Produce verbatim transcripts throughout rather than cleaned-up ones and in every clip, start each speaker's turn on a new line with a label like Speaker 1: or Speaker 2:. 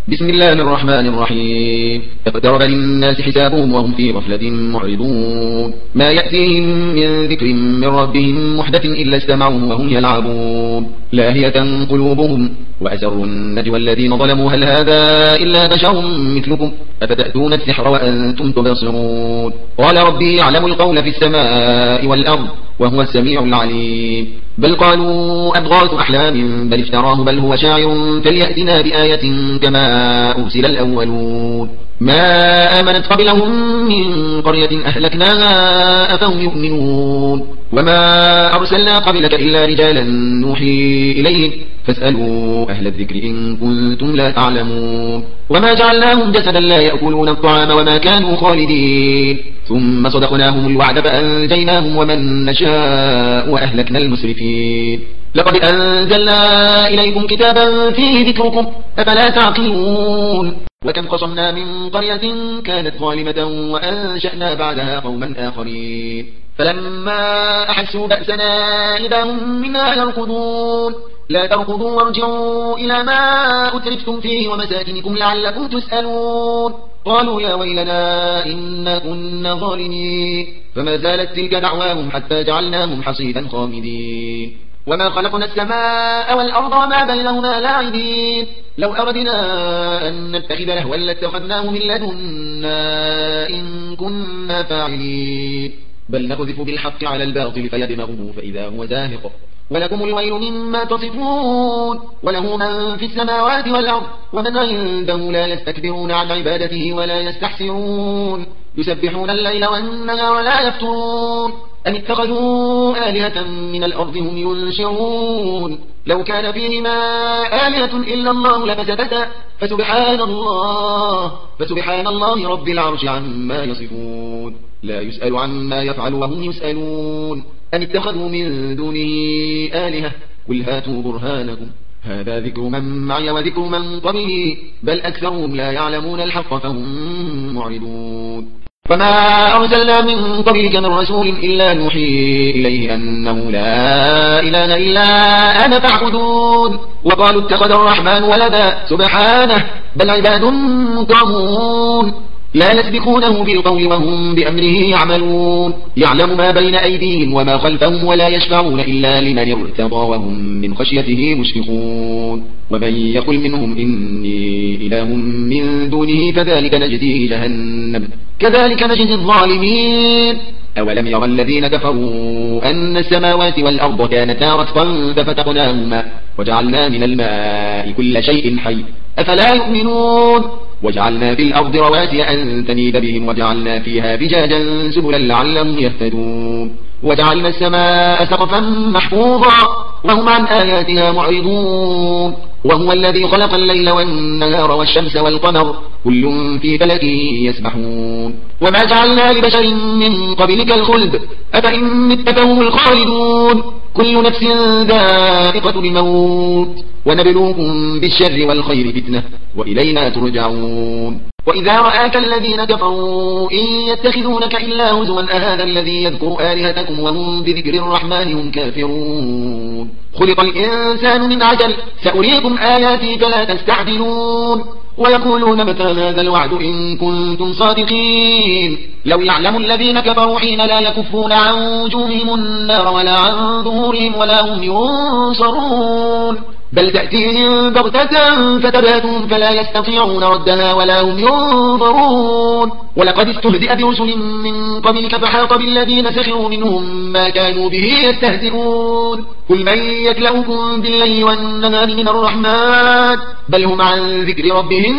Speaker 1: بسم الله الرحمن الرحيم. اقترب للناس حسابهم وهم في غفلة معرضون. ما يأتيهم من ذكر من ربهم محدث إلا استمعوه وهم يلعبون. لاهية قلوبهم وأسروا النجوى الذين ظلموا هل هذا إلا بشر مثلكم أفتأتون السحر وأنتم تبصرون. قال ربي يعلم القول في السماء والأرض وهو السميع العليم. بل قالوا أضغاث أحلام بل افتراه بل هو شاعر فليأتنا بآية كما أرسل الأولون. ما آمنت قبلهم من قرية أهلكناها أفهم يؤمنون. وما أرسلنا قبلك إلا رجالا نوحي إليهم فاسألوا أهل الذكر إن كنتم لا تعلمون. وما جعلناهم جسدا لا يأكلون الطعام وما كانوا خالدين. ثم صدقناهم الوعد فأنجيناهم ومن نشاء وأهلكنا المسرفين. لقد أنزلنا إليكم كتابا فيه ذكركم أفلا تعقلون. وكم قصمنا من قرية كانت ظالمة وأنشأنا بعدها قوما آخرين فلما أحسوا بأسنا إذا هم منها يركضون. لا تركضوا وارجعوا إلى ما أترفتم فيه ومساكنكم لعلكم تسألون. قالوا يا ويلنا إنا كنا ظالمين فما زالت تلك دعواهم حتى جعلناهم حصيدا خامدين. وما خلقنا السماء والأرض وما بينهما لاعبين. لو أردنا أن نتخذ لهوا لاتخذناه من لدنا إن كنا فاعلين. بل نقذف بالحق على الباطل فيدمغه فإذا هو زاهق. ولكم الويل مما تصفون. وله من في السماوات والأرض ومن عنده لا يستكبرون عن عبادته ولا يستحسرون. يسبحون الليل والنهار ولا يفترون. أن اتخذوا آلهة من الأرض هم ينشرون. لو كان فيهما آلهة إلا الله لفسدتا فسبحان الله فسبحان الله رب العرش عما يصفون. لا يسأل عما يفعل وهم يسألون. أن اتخذوا من دونه آلهة قل هاتوا برهانكم هذا ذكر من معي وذكر من قبله بل أكثرهم لا يعلمون الحق فهم معرضون. وما أرسلنا من قبلك من رسول إلا نوحي إليه أنه لا إله إلا أنا فاعبدون. وقالوا اتخذ الرحمن ولدا سبحانه بل عباد مكرمون لا يسبقونه بالقول وهم بأمره يعملون. يعلم ما بين أيديهم وما خلفهم ولا يشفعون إلا لمن ارتضى وهم من خشيته مشفقون. ومن يقل منهم إني إله من دونه فذلك نجزيه جهنم كذلك نجزي الظالمين. أولم يرى الذين كفروا أن السماوات والأرض كانتا رتقا ففتقناهما وجعلنا من الماء كل شيء حي أفلا يؤمنون. وجعلنا في الأرض رواسي أن تميد بهم وجعلنا فيها فجاجا سبلا لعلهم يهتدون. وجعلنا السماء سقفا محفوظا وهم عن آياتها معرضون. وهو الذي خلق الليل والنهار والشمس والقمر كل في فلك يسبحون. وما جعلنا لبشر من قبلك الخلد أفإن مت فهم الخالدون. كل نفس ذائقة الموت ونبلوكم بالشر والخير فتنة وإلينا ترجعون. وإذا رآك الذين كفروا إن يتخذونك إلا هزوا أهذا الذي يذكر آلهتكم وهم بذكر الرحمن هم كافرون. خلق الإنسان من عجل سأريكم آياتي فلا تستعجلون. ويقولون متى هذا الوعد إن كنتم صادقين. لو يعلم الذين كفروا حين لا يكفون عن وجوههم النار ولا عن ظهورهم ولا هم ينصرون. بل تأتيهم بغتة فتبهتهم فلا يستطيعون ردها ولا هم ينظرون. ولقد استهزئ برسل من قبلك فحاق بالذين سخروا منهم ما كانوا به يستهزئون. قل من يكلؤكم بالليل والنهار من الرحمن بل هم عن ذكر ربهم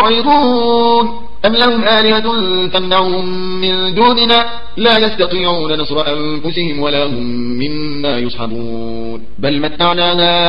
Speaker 1: معرضون. أم لهم آلهة تمنعهم من دوننا لا يستطيعون نصر أنفسهم ولا هم منا يصحبون. بل متعنا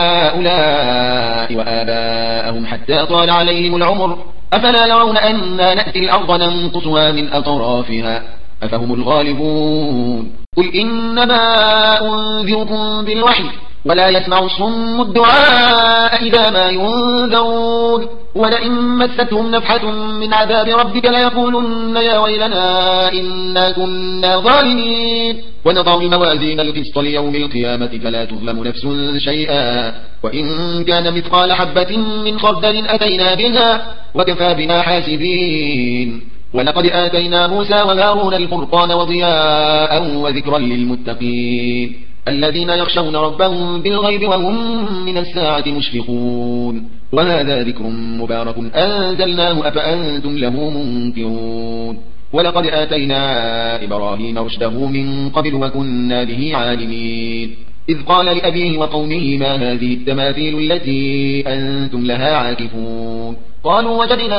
Speaker 1: هؤلاء وآباءهم حتى طال عليهم العمر أفلا يرون أنا نأتي الأرض ننقصها من أطرافها أفهم الغالبون. قل إنما أنذركم بالوحي ولا يسمع الصم الدعاء إذا ما ينذرون. ولئن مستهم نفحة من عذاب ربك ليقولن يا ويلنا إنا كنا ظالمين. ونضع الموازين القسط ليوم القيامة فلا تظلم نفس شيئا وإن كان مثقال حبة من خردل أتينا بها وكفى بنا حاسبين. ولقد آتينا موسى وهارون الفرقان وضياء وذكرا للمتقين الذين يخشون ربهم بالغيب وهم من الساعة مشفقون. وهذا ذكر مبارك أنزلناه أفأنتم له منكرون. ولقد آتينا إبراهيم رشده من قبل وكنا به عالمين. إذ قال لأبيه وقومه ما هذه التماثيل التي أنتم لها عاكفون؟ قالوا وجدنا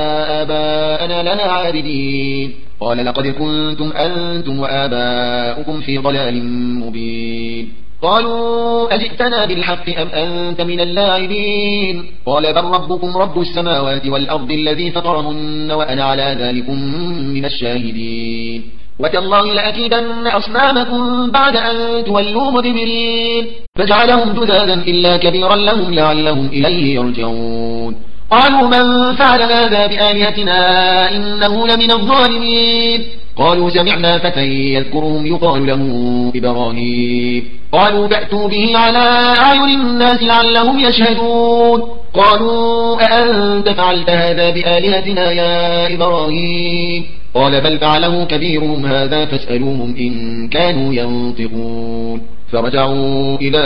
Speaker 1: آباءنا لها عابدين. قال لقد كنتم أنتم وآباؤكم في ضلال مبين. قالوا أجئتنا بالحق أم أنت من اللاعبين؟ قال بل ربكم رب السماوات والأرض الذي فطرهن وأنا على ذلكم من الشاهدين. وتالله لأكيدن أصنامكم بعد أن تولوا مدبرين. فجعلهم جذاذا إلا كبيرا لهم لعلهم إليه يرجعون. قالوا من فعل هذا بآلهتنا إنه لمن الظالمين. قالوا سمعنا فتى يذكرهم يقال له إبراهيم. قالوا فأتوا به على أعين الناس لعلهم يشهدون. قالوا أأنت فعلت هذا بآلهتنا يا إبراهيم؟ قال بل فعله كبيرهم هذا فاسألوهم إن كانوا ينطقون. فرجعوا إلى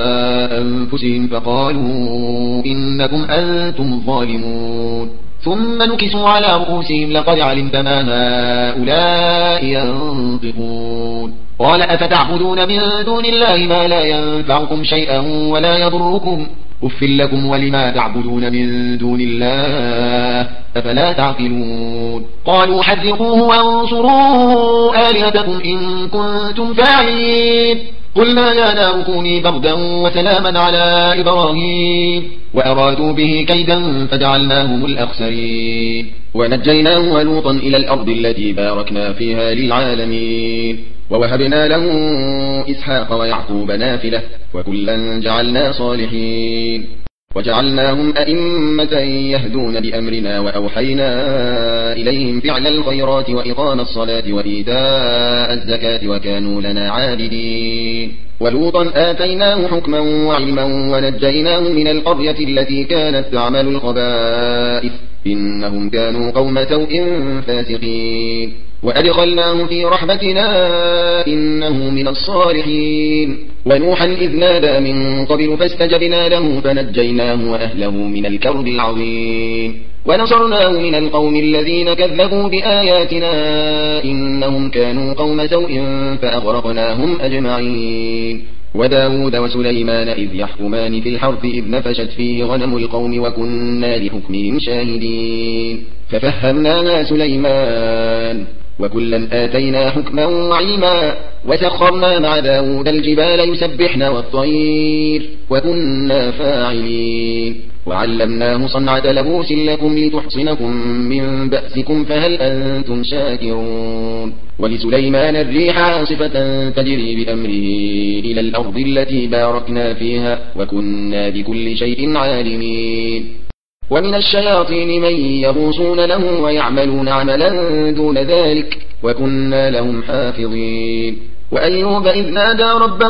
Speaker 1: أنفسهم فقالوا إنكم أنتم الظالمون. ثم نكسوا على رؤوسهم لقد علمت ما هؤلاء ينطقون. قال أفتعبدون من دون الله ما لا ينفعكم شيئا ولا يضركم أف لكم ولما تعبدون من دون الله أفلا تعقلون. قالوا حرقوه وانصروا آلهتكم إن كنتم فاعلين. قلنا يا نار كوني بردا وسلاما على إبراهيم وأرادوا به كيدا فجعلناهم الأخسرين. ونجيناه ولوطا إلى الأرض التي باركنا فيها للعالمين. ووهبنا له إسحاق ويعقوب نافلة وكلا جعلنا صالحين. وجعلناهم أئمة يهدون بأمرنا وأوحينا إليهم فعل الخيرات وإقام الصلاة وإيتاء الزكاة وكانوا لنا عابدين. ولوطا آتيناه حكما وعلما ونجيناه من القرية التي كانت تعمل الخبائث إنهم كانوا قوم سوء فاسقين. وأدخلناه في رحمتنا إنه من الصالحين. ونوحا إذ نادى من قبل فاستجبنا له فنجيناه وأهله من الكرب العظيم. ونصرناه من القوم الذين كذبوا بآياتنا إنهم كانوا قوم سوء فأغرقناهم أجمعين. وداود وسليمان إذ يحكمان في الحرث إذ نفشت فيه غنم القوم وكنا لحكمهم شاهدين. ففهمناها سليمان وكلا آتينا حكما وعلما. وسخرنا مع داود الجبال يسبحن والطير وكنا فاعلين. وعلمناه صنعة لبوس لكم لتحصنكم من بأسكم فهل أنتم شاكرون. ولسليمان الريح عاصفة تجري بأمره إلى الأرض التي باركنا فيها وكنا بكل شيء عالمين. ومن الشياطين من يغوصون له ويعملون عملا دون ذلك وكنا لهم حافظين. وأيوب إذ نادى ربه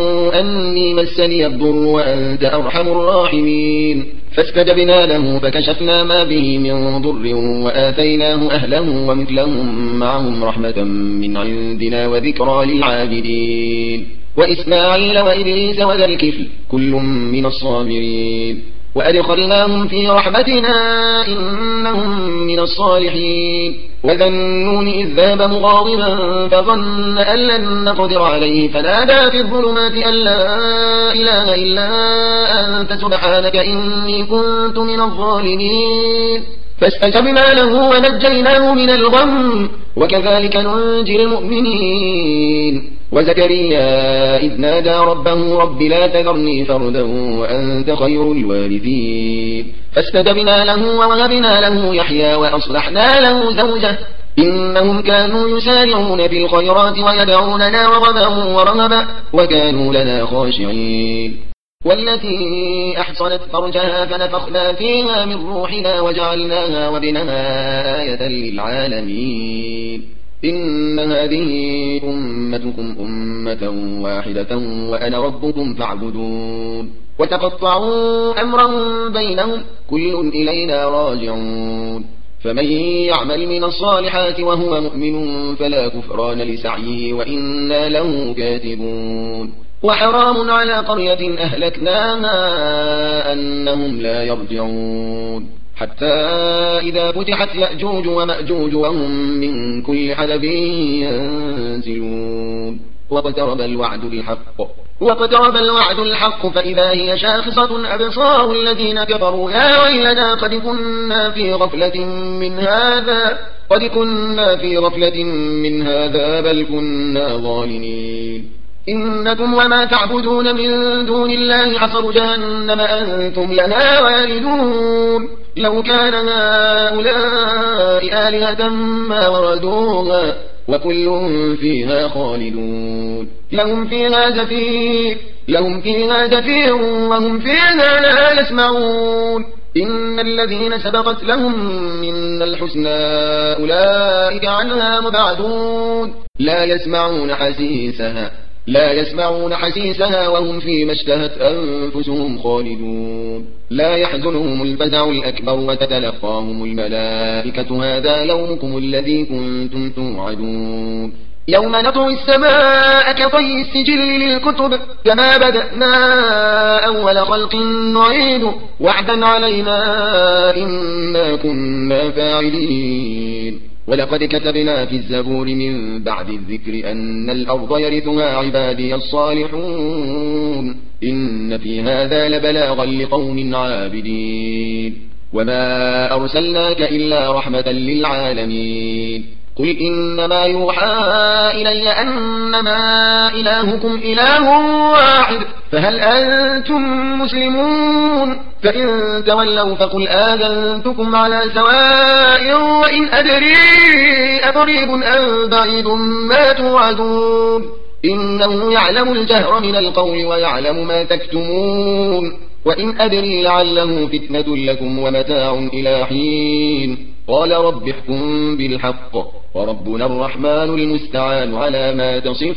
Speaker 1: أني مسني الضر وأنت أرحم الراحمين. فاستجبنا له فكشفنا ما به من ضر وآتيناه أهله ومثلهم معهم رحمة من عندنا وذكرى للعابدين. وإسماعيل وإدريس وذا الكفل كل من الصابرين. وأدخلناهم في رحمتنا إنهم من الصالحين. وذا النون إذ ذهب مغاضبا فظن أن لن نقدر عليه فنادى في الظلمات أن لا إله إلا أنت سبحانك إني كنت من الظالمين. فاستجبنا له ونجيناه من الغم وكذلك ننجي المؤمنين. وزكريا إذ نادى ربه رب لا تذرني فردا وأنت خير الوارثين. فاستجبنا له ووهبنا له يحيى وأصلحنا له زوجه إنهم كانوا يسارعون في الخيرات ويدعوننا رغبا ورهبا وكانوا لنا خاشعين. والتي أحصنت فرجها فنفخنا فيها من روحنا وجعلناها وابنها آية للعالمين. إن هذه أمتكم أمة واحدة وأنا ربكم فاعبدون. وتقطعوا أمرهم بينهم كل إلينا راجعون فمن يعمل من الصالحات وهو مؤمن فلا كفران لسعيه وإنا له كاتبون وحرام على قرية أهلكناها أنهم لا يرجعون حتى إذا فتحت يأجوج ومأجوج وهم من كل حدب ينزلون واقترب الوعد الحق واقترب الوعد الحق فإذا هي شاخصة أبصار الذين كفروا يا ويلنا قد كنا في غفلة من هذا قد كنا في غفلة من هذا بل كنا ظالمين إنكم وما تعبدون من دون الله حصر جهنم أنتم لها واردون لو كان هؤلاء آلهة ما وردوها وكل فيها خالدون لهم فيها زفير لهم فيها زفير وهم فيها لا يسمعون إن الذين سبقت لهم من الحسنى أولئك عنها مبعدون لا يسمعون حسيسها لا يسمعون حسيسها وهم فيما اشتهت أنفسهم خالدون لا يحزنهم الفزع الأكبر وتتلقاهم الملائكة هذا يومكم الذي كنتم توعدون يوم نطوي السماء كطي السجل للكتب كما بدأنا أول خلق نعيد وعدا علينا إنا كنا فاعلين ولقد كتبنا في الزبور من بعد الذكر أن الأرض يرثها عبادي الصالحون إن في هذا لبلاغا لقوم عابدين وما أرسلناك إلا رحمة للعالمين قل إنما يوحى إلي أنما إلهكم إله واحد فهل أنتم مسلمون فإن تولوا فقل آذنتكم على سواء وإن أدري أقريب أم بعيد ما توعدون إنه يعلم الجهر من القول ويعلم ما تكتمون وإن أدري لعله فتنة لكم ومتاع إلى حين قال رب احكم بالحق وربنا الرحمن المستعان على ما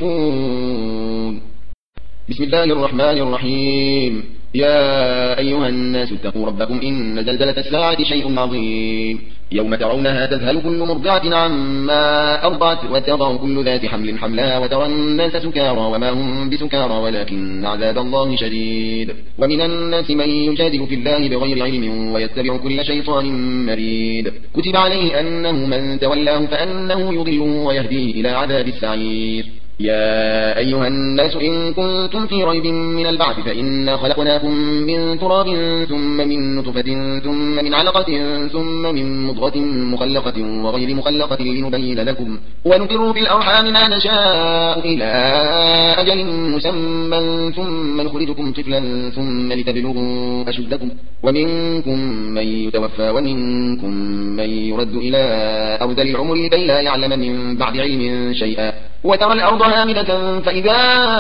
Speaker 1: تصفون بسم الله الرحمن الرحيم يا أيها الناس اتقوا ربكم إن زلزلة الساعة شيء عظيم يوم ترونها تذهل كل مرضعة عما أرضعت وتضع كل ذات حمل حملها وترى الناس سكارى وما هم بسكارى ولكن عذاب الله شديد ومن الناس من يجادل في الله بغير علم ويتبع كل شيطان مريد كتب عليه أنه من تولاه فأنه يضله ويهديه إلى عذاب السعير يا أيها الناس إن كنتم في ريب من البعث فإنا خلقناكم من تراب ثم من نطفة ثم من علقة ثم من مضغة مخلقة وغير مخلقة لنبين لكم ونقر في الأرحام ما نشاء إلى أجل مسمى ثم نخرجكم طفلا ثم لتبلغوا أشدكم ومنكم من يتوفى ومنكم من يرد إلى أرذل العمر لكي لا يعلم من بعد علم شيئا وترى الأرض هامدة فإذا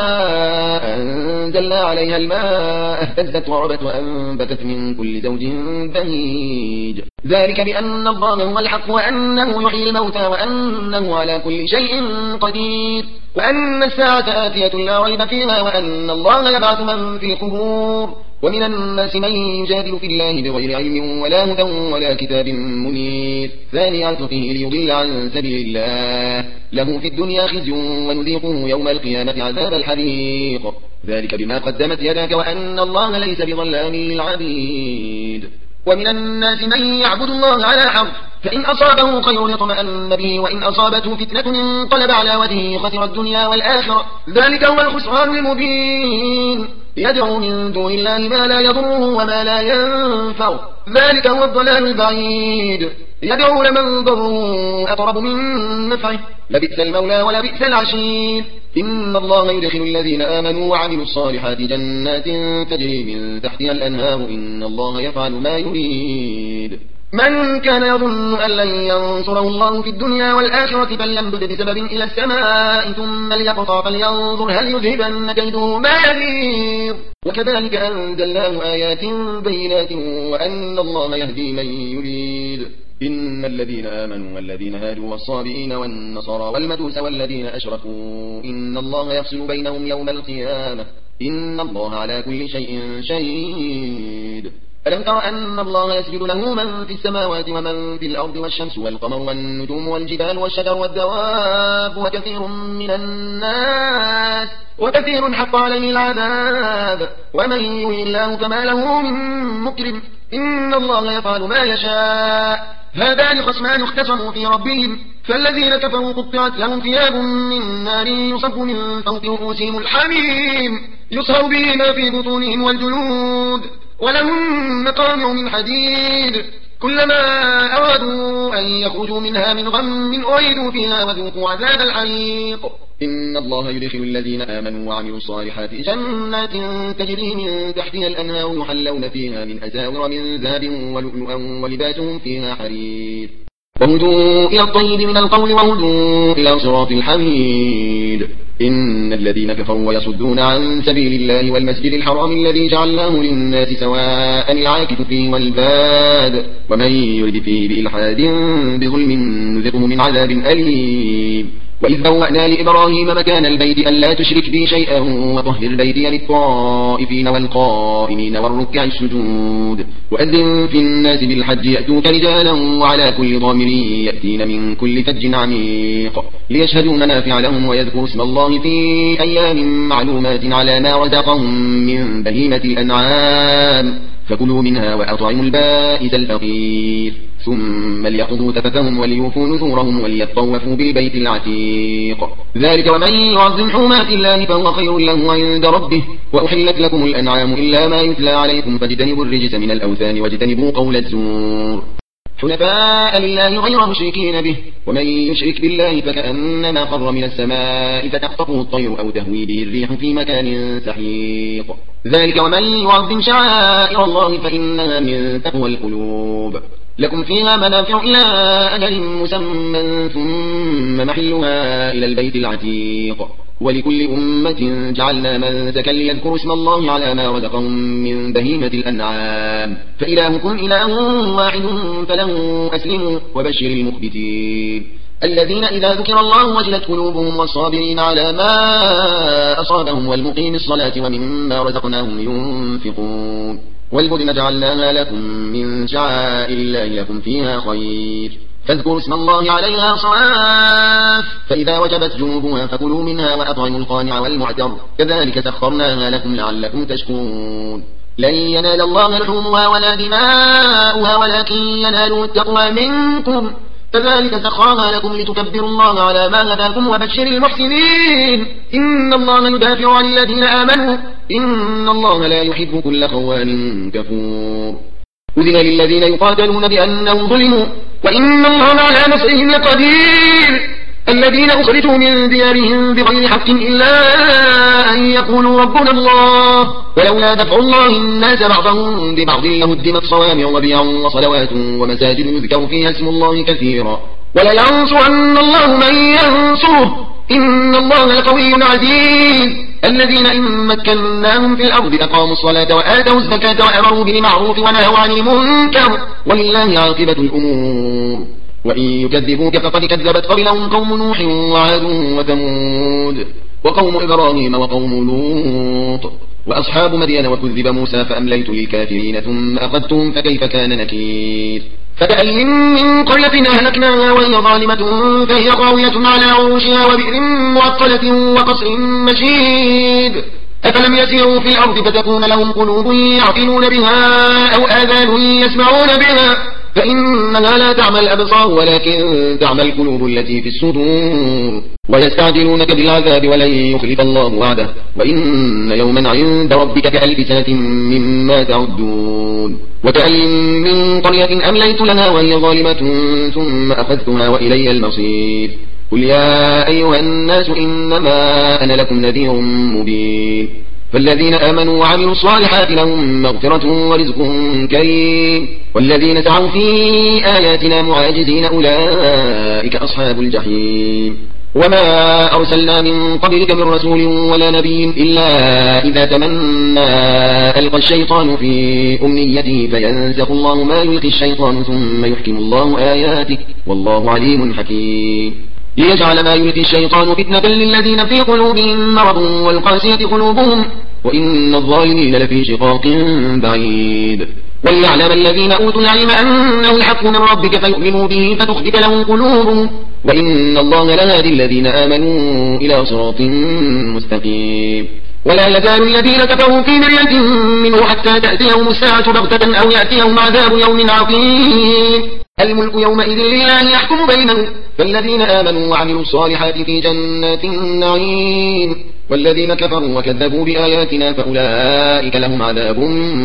Speaker 1: أنزلنا عليها الماء اهتزت وربت وأنبتت من كل زوج بهيج ذلك بأن الله هو الحق وأنه يحيي الموتى وأنه على كل شيء قدير وأن الساعة آتية لا ريب فيها وأن الله يبعث من في القبور ومن الناس من يجادل في الله بغير علم ولا هدى ولا كتاب منير ثاني عطفه ليضل عن سبيل الله له في الدنيا خزي ونذيقه يوم القيامة عذاب الحريق ذلك بما قدمت يداك وأن الله ليس بظلام للعبيد ومن الناس من يعبد الله على حرف فإن أصابه خير يطمئن به وإن أصابته فتنة انقلب على وجهه خسر الدنيا والآخرة ذلك هو الخسران المبين يدعو من دون الله ما لا يضره وما لا ينفع ذلك هو الضلال البعيد يدعو لمن ضره أقرب من نفعه لبئس المولى ولبئس العشير إن الله يدخل الذين آمنوا وعملوا الصالحات جنات تجري من تحتها الأنهار إن الله يفعل ما يريد من كان يظن أن لن ينصره الله في الدنيا والآخرة فليمدد بسبب إلى السماء ثم ليقطع فلينظر هل يذهبن كيده ما يذير وكذلك أنزلناه آيات بينات وأن الله يهدي من يريد إن الذين آمنوا والذين هادوا والصابئين والنصارى والمجوس والذين أشركوا إن الله يفصل بينهم يوم القيامة إن الله على كل شيء شهيد. ألم تر أن الله يسجد له من في السماوات ومن في الأرض والشمس والقمر والنجوم والجبال والشجر والدواب وكثير من الناس وكثير حق عليه العذاب ومن يهن الله فما له من مكرم إن الله يفعل ما يشاء. هذان خصمان اختصموا في ربهم فالذين كفروا قطعت لهم ثياب من نار يصب من فوق رؤوسهم الحميم يصهر به ما في بطونهم والجلود ولهم مقامع من حديد كلما أرادوا أن يخرجوا منها من غم أعيدوا فيها وذوقوا عذاب الحريق. إن الله يدخل الذين آمنوا وعملوا الصالحات جنات تجري من تحتها الأنهار يحلون فيها من أساور من ذهب ولؤلؤا ولباسهم فيها حرير وهدوا إلى الطيب من القول وهدوا إلى صراط الحميد. إن الذين كفروا ويصدون عن سبيل الله والمسجد الحرام الذي جعلناه للناس سواء العاكف فيه والباد ومن يرد فيه بإلحاد بظلم نذقه من عذاب أليم. وإذ بوأنا لإبراهيم مكان البيت ألا تشرك بي شيئا وطهر بيتي للطائفين والقائمين والركع السجود وأذن في الناس بالحج يأتوك رجالا وعلى كل ضامر يأتين من كل فج عميق ليشهدوا منافع لهم ويذكروا اسم الله في أيام معلومات على ما رزقهم من بهيمة الأنعام فكلوا منها وأطعموا البائس الفقير ثم ليقضوا تفثهم وليوفوا نذورهم وليطوفوا بالبيت العتيق. ذلك ومن يعظم حرمات الله فهو خير له عند ربه. وأحلت لكم الأنعام إلا ما يتلى عليكم فاجتنبوا الرجس من الأوثان واجتنبوا قول الزور حنفاء لله غير مشركين به ومن يشرك بالله فكأنما خر من السماء فتخطفه الطير أو تهوي به الريح في مكان سحيق. ذلك ومن يعظم شعائر الله فإنها من تقوى القلوب. لكم فيها منافع إلى أجل مسمى ثم محلها إلى البيت العتيق. ولكل أمة جعلنا منسكا ليذكروا اسم الله على ما رزقهم من بهيمة الأنعام فإلهكم إله واحد فله أسلموا وبشر المخبتين الذين إذا ذكر الله وجلت قلوبهم والصابرين على ما أصابهم والمقيم الصلاة ومما رزقناهم ينفقون. والبدن جعلناها لكم من شعائر الله لكم فيها خير فاذكروا اسم الله عليها صواف فإذا وجبت جنوبها فكلوا منها وأطعموا القانع والمعتر كذلك سخرناها لكم لعلكم تشكرون. لن ينال الله لحومها ولا دماؤها ولكن يناله التقوى منكم كذلك سخرها لكم لتكبروا الله على ما هداكم وبشر المحسنين. إن الله يدافع عن الذين آمنوا إن الله لا يحب كل خوان كفور. أذن للذين يقاتلون بأنهم ظلموا وإن الله على نصرهم لقدير. الذين أخرجوا من ديارهم بغير حق إلا أن يقولوا ربنا الله ولولا دفع الله الناس بعضهم ببعض لهدمت صوامع وبيع وصلوات ومساجد يذكر فيها اسم الله كثيرا ولينصرن الله من ينصره إن الله لقوي عزيز. الذين إن مكناهم في الأرض أقاموا الصلاة وآتوا الزكاة وأمروا بالمعروف ونهوا عن المنكر ولله عاقبة الأمور. وإن يكذبوك فقد كذبت قبلهم قوم نوح وعاد وثمود وقوم إبراهيم وقوم لوط وأصحاب مدين وكذب موسى فأمليت للكافرين ثم أخذتهم فكيف كان نكير. فكأي من قرية أهلكناها وهي ظالمة فهي خاوية على عروشها وبئر معطلة وقصر مشيد. أفلم يسيروا في الأرض فتكون لهم قلوب يعقلون بها أو آذان يسمعون بها فإنها لا تعمى الأبصار ولكن تعمى القلوب التي في الصدور. ويستعجلونك بالعذاب ولن يخلف الله وعده وإن يوما عند ربك كألف سنة مما تعدون. وكأي من قرية أمليت لها وهي ظالمة ثم أخذتها وإلي المصير. قل يا أيها الناس إنما أنا لكم نذير مبين. فالذين آمنوا وعملوا الصالحات لهم مغفرة ورزق كريم والذين سعوا في آياتنا معاجزين أولئك أصحاب الجحيم. وما أرسلنا من قبلك من رسول ولا نبي إلا إذا تمنى ألقى الشيطان في أمنيته فينسخ الله ما يلقي الشيطان ثم يحكم الله آياته والله عليم حكيم. ليجعل ما يلقي الشيطان فتنة للذين في قلوبهم مرض والقاسية قلوبهم وإن الظالمين لفي شقاق بعيد. وليعلم الذين أوتوا العلم أنه الحق من ربك فيؤمنوا به فتخبت لهم قلوبهم وإن الله لهادي الذين آمنوا إلى صراط مستقيم. ولا يزال الذين كفروا في مرية منه حتى تأتيهم الساعة بغتة أو يأتيهم عذاب يوم عقيم. الملك يومئذ لله يحكم بينهم فالذين آمنوا وعملوا الصالحات في جنات النعيم والذين كفروا وكذبوا بآياتنا فأولئك لهم عذاب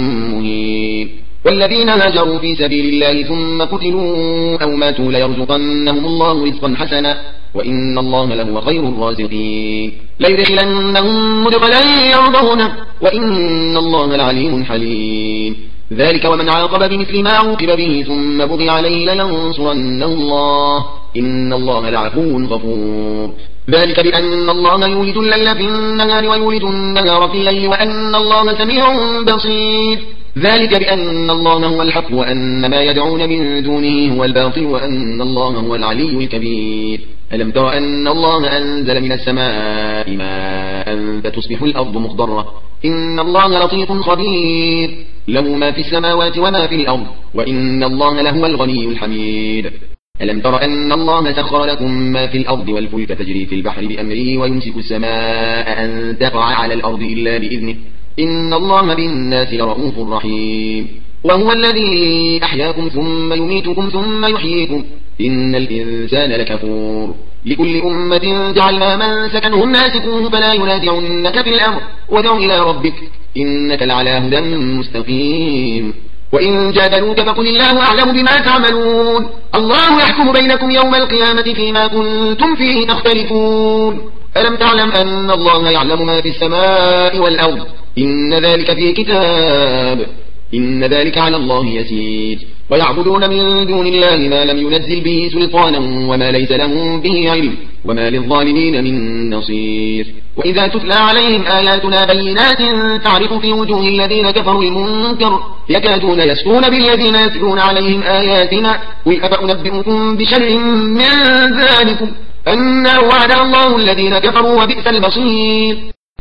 Speaker 1: مهين. والذين هاجروا في سبيل الله ثم قتلوا أو ماتوا ليرزقنهم الله رزقا حسنا وإن الله لهو خير الرازقين. ليدخلنهم مدخلا يرضونه وإن الله لعليم حليم. ذلك ومن عاقب بمثل ما عوقب به ثم بغي عليه لينصرنه الله إن الله لعفو غفور. ذلك بأن الله يولد الليل في النهار ويولد النهار في الليل وأن الله سميع بصير. ذلك بأن الله هو الحق وأن ما يدعون من دونه هو الباطل وأن الله هو العلي الكبير. ألم تر أن الله أنزل من السماء ماء فتصبح الأرض مخضرة إن الله لطيف خبير له ما في السماوات وما في الأرض وإن الله لهو الغني الحميد. ألم تر أن الله سخر لكم ما في الأرض والفلك تجري في البحر بأمره ويمسك السماء أن تقع على الأرض إلا بإذنه إن الله بالناس لرؤوف رحيم. وهو الذي أحياكم ثم يميتكم ثم يحييكم إن الإنسان لكفور. لكل أمة جعلنا من سكنهم ناسكوه فلا ينازعنك في الأمر ودع إلى ربك إنك لعلى هدى مستقيم. وإن جادلوك فقل الله أعلم بما تعملون الله يحكم بينكم يوم القيامة فيما كنتم فيه تختلفون. ألم تعلم أن الله يعلم ما في السماء والأرض إن ذلك في كتاب إن ذلك على الله يسير. ويعبدون من دون الله ما لم ينزل به سلطانا وما ليس لهم به علم وما للظالمين من نصير. وإذا تتلى عليهم آياتنا بينات تعرف في وجوه الذين كفروا المنكر يكادون يسطون بالذين يتلون عليهم آياتنا قل أفأنبئكم بشر من ذلكم أنه وعد الله الذين كفروا وبئس المصير.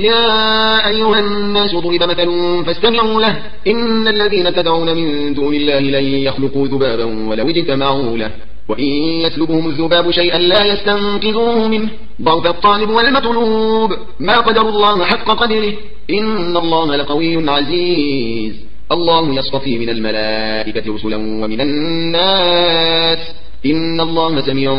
Speaker 1: يا أيها الناس ضرب مثل فاستمعوا له إن الذين تدعون من دون الله لن يخلقوا ذبابا ولو اجتمعوا له وإن يسلبهم الذباب شيئا لا يستنقذوه منه ضعف الطالب والمطلوب ما قدر الله حق قدره إن الله لقوي عزيز. الله يصطفي من الملائكة رسلا ومن الناس إن الله سميع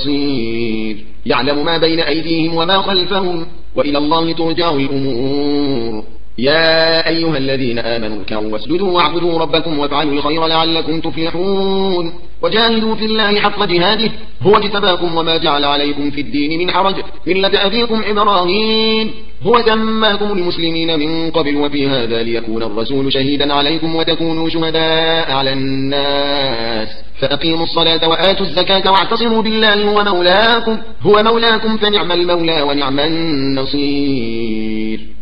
Speaker 1: بصير. يعلم ما بين أيديهم وما خلفهم وإلى الله ترجع الأمور. يا أيها الذين آمنوا اركعوا واسجدوا واعبدوا ربكم وافعلوا الخير لعلكم تفلحون. وجاهدوا في الله حق جهاده هو اجتباكم وما جعل عليكم في الدين من حرج ملة أبيكم إبراهيم هو سماكم المسلمين من قبل وفي هذا ليكون الرسول شهيدا عليكم وتكونوا شهداء على الناس فأقيموا الصلاة وآتوا الزكاة واعتصموا بالله هو مولاكم هو مولاكم فنعم المولى ونعم النصير.